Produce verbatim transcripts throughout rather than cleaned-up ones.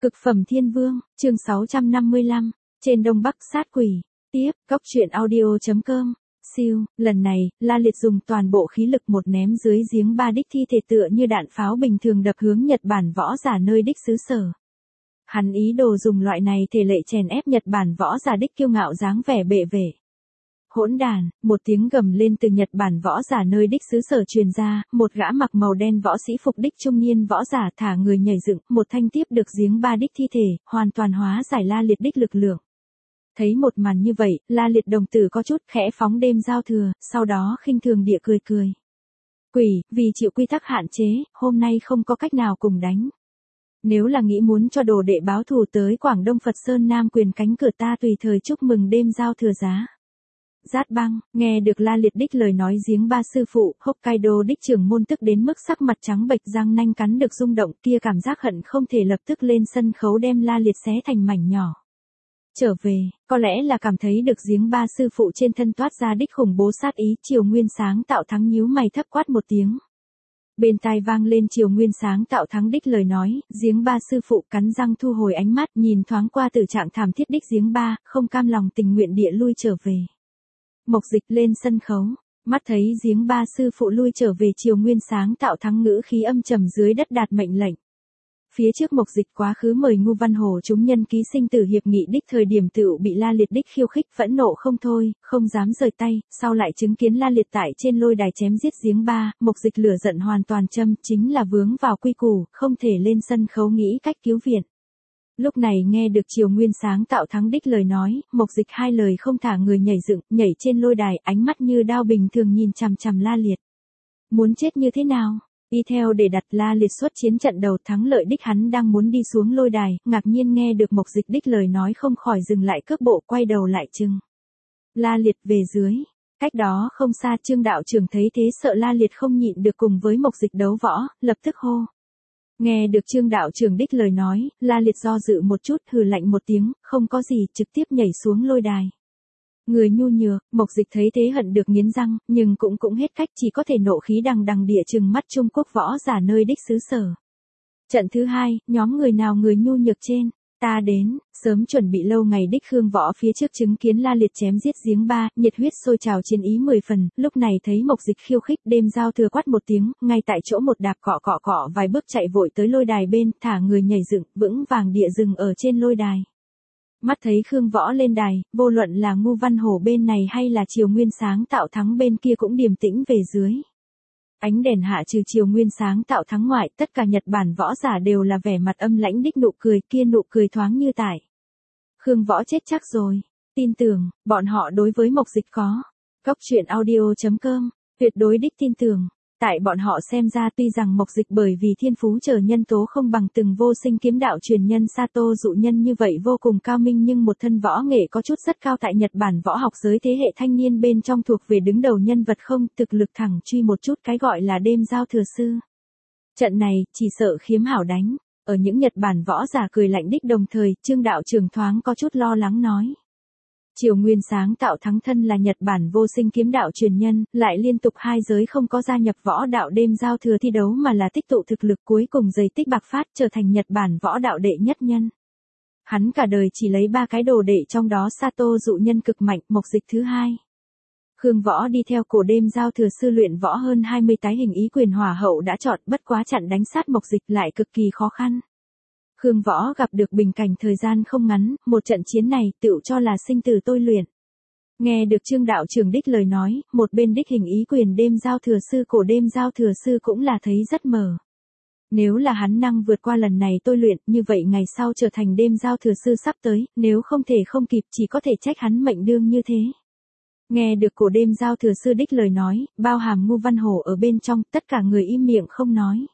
Cực phẩm thiên vương, chương sáu trăm năm mươi lăm, trên đông bắc sát quỷ, tiếp, cốc truyện audio.com, siêu, lần này, La Liệt dùng toàn bộ khí lực một ném dưới giếng ba đích thi thể tựa như đạn pháo bình thường đập hướng Nhật Bản võ giả nơi đích xứ sở. Hắn ý đồ dùng loại này thể lệ chèn ép Nhật Bản võ giả đích kiêu ngạo dáng vẻ bệ vệ. Hỗn đàn, một tiếng gầm lên từ Nhật Bản võ giả nơi đích xứ sở truyền ra, một gã mặc màu đen võ sĩ phục đích trung niên võ giả thả người nhảy dựng, một thanh tiếp được giếng ba đích thi thể, hoàn toàn hóa giải La Liệt đích lực lượng. Thấy một màn như vậy, La Liệt đồng tử có chút khẽ phóng đêm giao thừa, sau đó khinh thường địa cười cười. Quỷ, vì chịu quy tắc hạn chế, hôm nay không có cách nào cùng đánh. Nếu là nghĩ muốn cho đồ đệ báo thù tới Quảng Đông Phật Sơn Nam quyền cánh cửa ta tùy thời chúc mừng đêm giao thừa giá. Rát băng, nghe được La Liệt đích lời nói giếng ba sư phụ, Hokkaido đích trưởng môn tức đến mức sắc mặt trắng bệch răng nanh cắn được rung động kia cảm giác hận không thể lập tức lên sân khấu đem La Liệt xé thành mảnh nhỏ. Trở về, có lẽ là cảm thấy được giếng ba sư phụ trên thân toát ra đích khủng bố sát ý Triều Nguyên Sáng Tạo Thắng nhíu mày thấp quát một tiếng. Bên tai vang lên Triều Nguyên Sáng Tạo Thắng đích lời nói, giếng ba sư phụ cắn răng thu hồi ánh mắt nhìn thoáng qua tử trạng thảm thiết đích giếng ba, không cam lòng tình nguyện địa lui trở về. Mộc Dịch lên sân khấu, mắt thấy giếng ba sư phụ lui trở về Triều Nguyên Sáng Tạo Thắng ngữ khí âm trầm dưới đất đạt mệnh lệnh. Phía trước Mộc Dịch quá khứ mời Ngưu Văn Hồ chúng nhân ký sinh tử hiệp nghị đích thời điểm tựu bị La Liệt đích khiêu khích phẫn nộ không thôi, không dám rời tay, sau lại chứng kiến La Liệt tại trên lôi đài chém giết giếng ba, Mộc Dịch lửa giận hoàn toàn châm, chính là vướng vào quy củ, không thể lên sân khấu nghĩ cách cứu viện. Lúc này nghe được Triều Nguyên Sáng Tạo Thắng đích lời nói, Mộc Dịch hai lời không thả người nhảy dựng, nhảy trên lôi đài, ánh mắt như đao bình thường nhìn chằm chằm La Liệt. Muốn chết như thế nào? Y theo để đặt La Liệt xuất chiến trận đầu thắng lợi đích hắn đang muốn đi xuống lôi đài, ngạc nhiên nghe được Mộc Dịch đích lời nói không khỏi dừng lại cước bộ quay đầu lại chừng. La Liệt về dưới, cách đó không xa Trương đạo trưởng thấy thế sợ La Liệt không nhịn được cùng với Mộc Dịch đấu võ, lập tức hô. Nghe được Trương đạo trưởng đích lời nói, La Liệt do dự một chút hừ lạnh một tiếng, không có gì trực tiếp nhảy xuống lôi đài. Người nhu nhược, Mộc Dịch thấy thế hận được nghiến răng, nhưng cũng cũng hết cách chỉ có thể nộ khí đằng đằng địa trừng mắt Trung Quốc võ giả nơi đích xứ sở. Trận thứ hai, nhóm người nào người nhu nhược trên, ta đến, sớm chuẩn bị lâu ngày đích Khương Võ phía trước chứng kiến La Liệt chém giết giếng ba, nhiệt huyết sôi trào chiến ý mười phần, lúc này thấy Mộc Dịch khiêu khích đêm giao thừa quát một tiếng, ngay tại chỗ một đạp cọ cọ cọ vài bước chạy vội tới lôi đài bên, thả người nhảy dựng, vững vàng địa dừng ở trên lôi đài. Mắt thấy Khương Võ lên đài, vô luận là Ngưu Văn Hổ bên này hay là Triều Nguyên Sáng Tạo Thắng bên kia cũng điềm tĩnh về dưới. Ánh đèn hạ trừ Triều Nguyên Sáng Tạo Thắng ngoại, tất cả Nhật Bản võ giả đều là vẻ mặt âm lãnh đích nụ cười, kia nụ cười thoáng như tải. Khương Võ chết chắc rồi, tin tưởng, bọn họ đối với Mộc Dịch có. Cốc truyện audio.com, tuyệt đối đích tin tưởng. Tại bọn họ xem ra tuy rằng Mộc Dịch bởi vì thiên phú trở nhân tố không bằng từng vô sinh kiếm đạo truyền nhân Sato dụ nhân như vậy vô cùng cao minh nhưng một thân võ nghệ có chút rất cao tại Nhật Bản võ học giới thế hệ thanh niên bên trong thuộc về đứng đầu nhân vật không, thực lực thẳng truy một chút cái gọi là đêm giao thừa sư. Trận này, chỉ sợ khiếm hảo đánh, ở những Nhật Bản võ giả cười lạnh đích đồng thời, Trương đạo trưởng thoáng có chút lo lắng nói. Triều Nguyên Sáng Tạo Thắng thân là Nhật Bản vô sinh kiếm đạo truyền nhân, lại liên tục hai giới không có gia nhập võ đạo đêm giao thừa thi đấu mà là tích tụ thực lực cuối cùng dày tích bạc phát trở thành Nhật Bản võ đạo đệ nhất nhân. Hắn cả đời chỉ lấy ba cái đồ đệ trong đó Sato dụ nhân cực mạnh, Mộc Dịch thứ hai. Khương Võ đi theo cổ đêm giao thừa sư luyện võ hơn hai mươi tái hình ý quyền hỏa hậu đã chọn bất quá chặn đánh sát Mộc Dịch lại cực kỳ khó khăn. Khương Võ gặp được bình cảnh thời gian không ngắn, một trận chiến này tựu cho là sinh tử tôi luyện. Nghe được Trương đạo trưởng đích lời nói, một bên đích hình ý quyền đêm giao thừa sư cổ đêm giao thừa sư cũng là thấy rất mờ. Nếu là hắn năng vượt qua lần này tôi luyện, như vậy ngày sau trở thành đêm giao thừa sư sắp tới, nếu không thể không kịp chỉ có thể trách hắn mệnh đương như thế. Nghe được cổ đêm giao thừa sư đích lời nói, bao hàm Ngưu Văn Hổ ở bên trong, tất cả người im miệng không nói.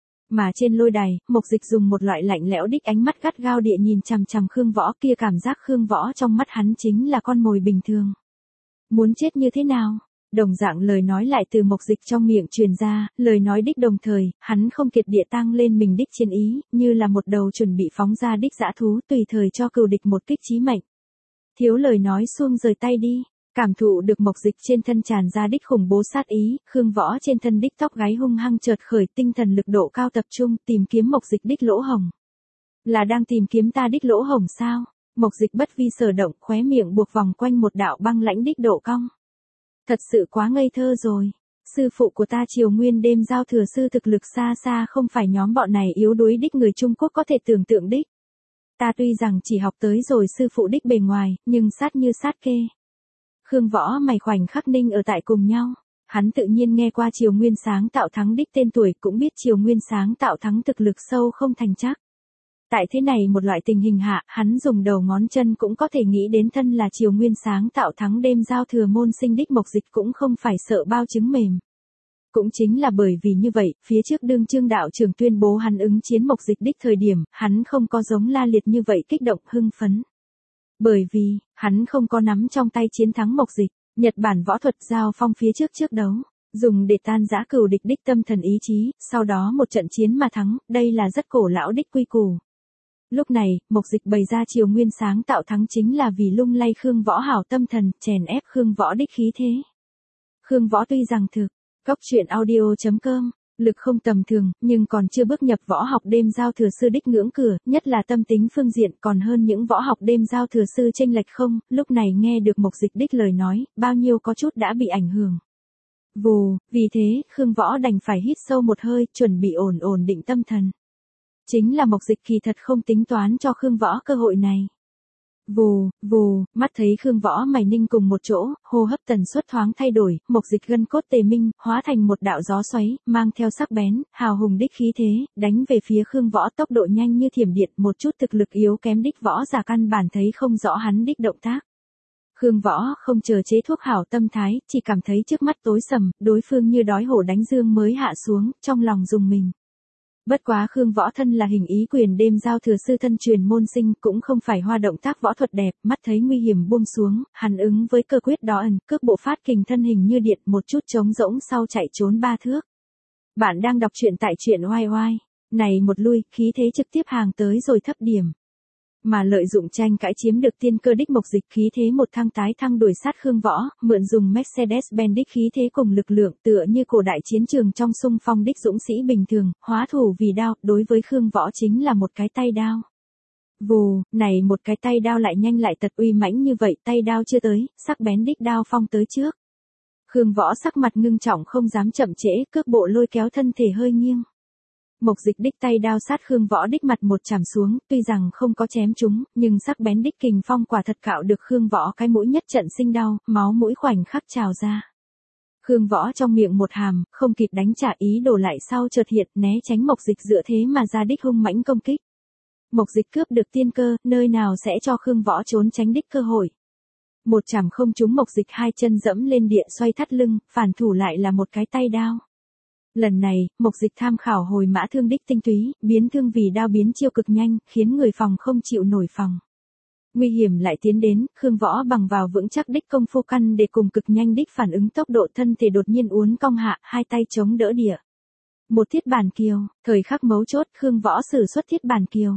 Mà trên lôi đài, Mộc Dịch dùng một loại lạnh lẽo đích ánh mắt gắt gao địa nhìn chằm chằm Khương Võ kia cảm giác Khương Võ trong mắt hắn chính là con mồi bình thường. Muốn chết như thế nào? Đồng dạng lời nói lại từ Mộc Dịch trong miệng truyền ra, lời nói đích đồng thời, hắn không kiệt địa tăng lên mình đích chiến ý, như là một đầu chuẩn bị phóng ra đích dã thú tùy thời cho cừu địch một kích chí mệnh. Thiếu lời nói xuông rời tay đi. Cảm thụ được Mộc Dịch trên thân tràn ra đích khủng bố sát ý, Khương Võ trên thân đích tóc gáy hung hăng chợt khởi tinh thần lực độ cao tập trung tìm kiếm Mộc Dịch đích lỗ hổng. Là đang tìm kiếm ta đích lỗ hổng sao? Mộc Dịch bất vi sở động, khóe miệng buộc vòng quanh một đạo băng lãnh đích độ cong. Thật sự quá ngây thơ rồi. Sư phụ của ta Triều Nguyên đêm giao thừa sư thực lực xa xa không phải nhóm bọn này yếu đuối đích người Trung Quốc có thể tưởng tượng đích. Ta tuy rằng chỉ học tới rồi sư phụ đích bề ngoài, nhưng sát như sát kê. Khương Võ mày khoảnh khắc ninh ở tại cùng nhau. Hắn tự nhiên nghe qua Triều Nguyên sáng tạo thắng đích tên tuổi, cũng biết Triều Nguyên sáng tạo thắng thực lực sâu không thành chắc. Tại thế này một loại tình hình hạ, hắn dùng đầu ngón chân cũng có thể nghĩ đến thân là Triều Nguyên sáng tạo thắng đêm giao thừa môn sinh đích Mộc Dịch cũng không phải sợ bao trứng mềm. Cũng chính là bởi vì như vậy, phía trước đương Trương đạo trưởng tuyên bố hắn ứng chiến Mộc Dịch đích thời điểm, hắn không có giống La Liệt như vậy kích động hưng phấn. Bởi vì, hắn không có nắm trong tay chiến thắng Mộc Dịch, Nhật Bản võ thuật giao phong phía trước trước đấu, dùng để tan rã cừu địch đích tâm thần ý chí, sau đó một trận chiến mà thắng, đây là rất cổ lão đích quy củ. Lúc này, Mộc Dịch bày ra Triều Nguyên sáng tạo thắng chính là vì lung lay Khương Võ hảo tâm thần, chèn ép Khương Võ đích khí thế. Khương Võ tuy rằng thực, cóc truyện audio chấm com, lực không tầm thường, nhưng còn chưa bước nhập võ học đêm giao thừa sư đích ngưỡng cửa, nhất là tâm tính phương diện còn hơn những võ học đêm giao thừa sư chênh lệch không, lúc này nghe được Mộc Dịch đích lời nói, bao nhiêu có chút đã bị ảnh hưởng. Vù, vì thế, Khương Võ đành phải hít sâu một hơi, chuẩn bị ổn ổn định tâm thần. Chính là Mộc Dịch kỳ thật không tính toán cho Khương Võ cơ hội này. Vù, vù, mắt thấy Khương Võ mày ninh cùng một chỗ, hô hấp tần suất thoáng thay đổi, Mộc Dịch gân cốt tề minh, hóa thành một đạo gió xoáy, mang theo sắc bén, hào hùng đích khí thế, đánh về phía Khương Võ tốc độ nhanh như thiểm điện, một chút thực lực yếu kém đích võ giả căn bản thấy không rõ hắn đích động tác. Khương Võ không chờ chế thuốc hảo tâm thái, chỉ cảm thấy trước mắt tối sầm, đối phương như đói hổ đánh dương mới hạ xuống, trong lòng rùng mình. Bất quá Khương Võ thân là hình ý quyền đêm giao thừa sư thân truyền môn sinh, cũng không phải hoa động tác võ thuật đẹp, mắt thấy nguy hiểm buông xuống, hắn ứng với cơ quyết đó ẩn, cước bộ phát kình thân hình như điện, một chút trống rỗng sau chạy trốn ba thước. Bạn đang đọc truyện tại truyện oai oai, này một lui, khí thế trực tiếp hàng tới rồi thấp điểm. Mà lợi dụng tranh cãi chiếm được tiên cơ đích Mộc Dịch khí thế một thăng tái thăng đuổi sát Khương Võ, mượn dùng Mercedes-Benz đích khí thế cùng lực lượng tựa như cổ đại chiến trường trong xung phong đích dũng sĩ bình thường, hóa thủ vì đao, đối với Khương Võ chính là một cái tay đao. Vù, này một cái tay đao lại nhanh lại tật uy mãnh như vậy, tay đao chưa tới, sắc bén đích đao phong tới trước. Khương Võ sắc mặt ngưng trọng không dám chậm trễ, cước bộ lôi kéo thân thể hơi nghiêng. Mộc Dịch đích tay đao sát Khương Võ đích mặt một chạm xuống, tuy rằng không có chém trúng, nhưng sắc bén đích kình phong quả thật cạo được Khương Võ cái mũi nhất trận sinh đau, máu mũi khoảnh khắc trào ra. Khương Võ trong miệng một hàm, không kịp đánh trả ý đổ lại sau chợt hiện, né tránh Mộc Dịch dựa thế mà ra đích hung mãnh công kích. Mộc Dịch cướp được tiên cơ, nơi nào sẽ cho Khương Võ trốn tránh đích cơ hội. Một chảm không trúng Mộc Dịch, hai chân dẫm lên địa xoay thắt lưng, phản thủ lại là một cái tay đao. Lần này, Mộc Dịch tham khảo hồi mã thương đích tinh túy, biến thương vì đao biến chiêu cực nhanh, khiến người phòng không chịu nổi phòng. Nguy hiểm lại tiến đến, Khương Võ bằng vào vững chắc đích công phu căn để cùng cực nhanh đích phản ứng tốc độ thân thể đột nhiên uốn cong hạ, hai tay chống đỡ địa. Một thiết bản kiều, thời khắc mấu chốt, Khương Võ sử xuất thiết bản kiều.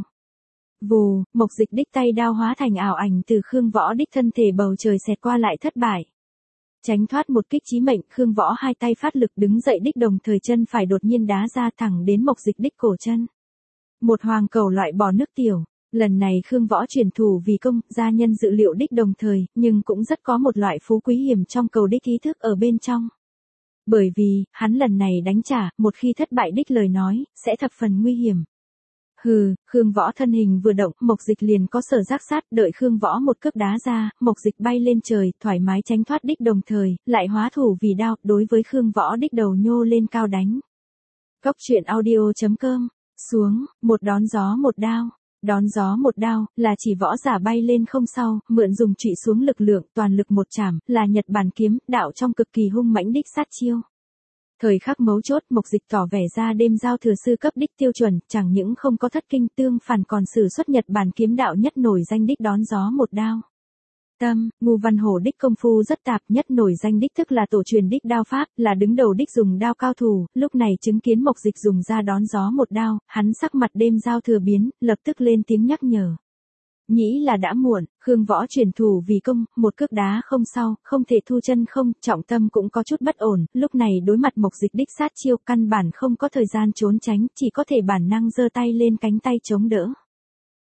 Vù, Mộc Dịch đích tay đao hóa thành ảo ảnh từ Khương Võ đích thân thể bầu trời xẹt qua lại thất bại. Tránh thoát một kích chí mệnh, Khương Võ hai tay phát lực đứng dậy đích đồng thời chân phải đột nhiên đá ra thẳng đến Mộc Dịch đích cổ chân. Một hoàng cầu loại bỏ nước tiểu, lần này Khương Võ chuyển thủ vì công, gia nhân dự liệu đích đồng thời, nhưng cũng rất có một loại phú quý hiểm trong cầu đích ý thức ở bên trong. Bởi vì, hắn lần này đánh trả, một khi thất bại đích lời nói, sẽ thập phần nguy hiểm. Hừ, Khương Võ thân hình vừa động, Mộc Dịch liền có sở giác sát, đợi Khương Võ một cước đá ra, Mộc Dịch bay lên trời, thoải mái tránh thoát đích đồng thời, lại hóa thủ vì đao, đối với Khương Võ đích đầu nhô lên cao đánh. Cóc truyện audio chấm com, xuống, một đón gió một đao. Đón gió một đao, là chỉ võ giả bay lên không sau, mượn dùng trụy xuống lực lượng, toàn lực một chảm, là Nhật Bản kiếm, đạo trong cực kỳ hung mãnh đích sát chiêu. Thời khắc mấu chốt, Mộc Dịch tỏ vẻ ra đêm giao thừa sư cấp đích tiêu chuẩn, chẳng những không có thất kinh tương phản còn sử xuất Nhật Bản kiếm đạo nhất nổi danh đích đón gió một đao. Tâm, Ngưu Văn Hổ đích công phu rất tạp, nhất nổi danh đích thức là tổ truyền đích đao pháp, là đứng đầu đích dùng đao cao thủ, lúc này chứng kiến Mộc Dịch dùng ra đón gió một đao, hắn sắc mặt đêm giao thừa biến, lập tức lên tiếng nhắc nhở. Nhĩ là đã muộn, Khương Võ chuyển thủ vì công, một cước đá không sau, không thể thu chân không, trọng tâm cũng có chút bất ổn, lúc này đối mặt Mộc Dịch đích sát chiêu căn bản không có thời gian trốn tránh, chỉ có thể bản năng giơ tay lên cánh tay chống đỡ.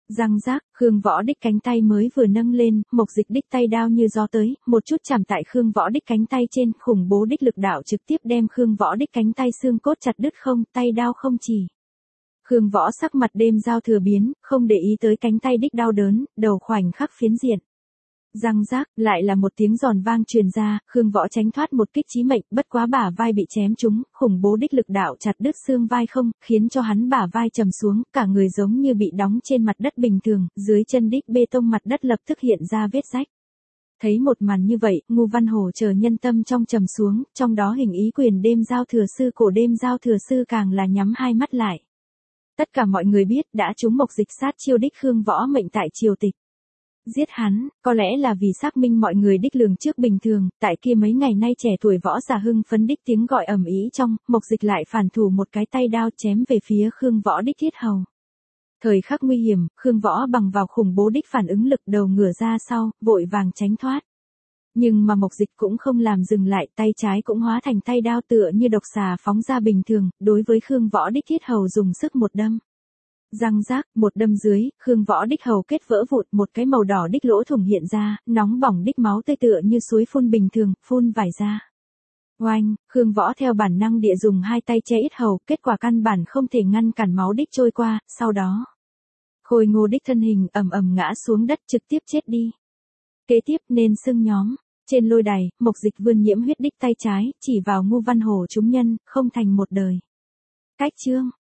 Răng rác, Khương Võ Đích cánh tay mới vừa nâng lên, Mộc Dịch đích tay đao như gió tới, một chút chạm tại Khương Võ Đích cánh tay trên, khủng bố đích lực đạo trực tiếp đem Khương Võ Đích cánh tay xương cốt chặt đứt không, tay đao không chỉ. Khương Võ sắc mặt đêm giao thừa biến, không để ý tới cánh tay đích đau đớn, đầu khoảnh khắc phiến diện. Răng rác, lại là một tiếng giòn vang truyền ra, Khương Võ tránh thoát một kích chí mệnh, bất quá bả vai bị chém trúng, khủng bố đích lực đạo chặt đứt xương vai không, khiến cho hắn bả vai trầm xuống, cả người giống như bị đóng trên mặt đất bình thường, dưới chân đích bê tông mặt đất lập tức hiện ra vết rách. Thấy một màn như vậy, Ngô Văn Hổ chờ nhân tâm trong trầm xuống, trong đó hình ý quyền đêm giao thừa sư cổ đêm giao thừa sư càng là nhắm hai mắt lại. Tất cả mọi người biết đã trúng Mộc Dịch sát chiêu đích Khương Võ mệnh tại triều tịch. Giết hắn, có lẽ là vì xác minh mọi người đích lường trước bình thường, tại kia mấy ngày nay trẻ tuổi võ giả hưng phấn đích tiếng gọi ầm ĩ trong, Mộc Dịch lại phản thủ một cái tay đao chém về phía Khương Võ đích thiết hầu. Thời khắc nguy hiểm, Khương Võ bằng vào khủng bố đích phản ứng lực đầu ngửa ra sau, vội vàng tránh thoát. Nhưng mà Mộc Dịch cũng không làm dừng lại, tay trái cũng hóa thành tay đao tựa như độc xà phóng ra bình thường, đối với Khương Võ đích thiết hầu dùng sức một đâm. Răng rác, một đâm dưới, Khương Võ đích hầu kết vỡ vụn, một cái màu đỏ đích lỗ thủng hiện ra, nóng bỏng đích máu tươi tựa như suối phun bình thường, phun vải ra. Oanh, Khương Võ theo bản năng địa dùng hai tay che ít hầu, kết quả căn bản không thể ngăn cản máu đích trôi qua, sau đó. Khôi Ngô đích thân hình ầm ầm ngã xuống đất trực tiếp chết đi. Kế tiếp nên xưng nhóm, trên lôi đài, Mộc Dịch vươn nhiễm huyết đích tay trái, chỉ vào Ngô Văn Hổ chúng nhân, không thành một đời. Cách chương.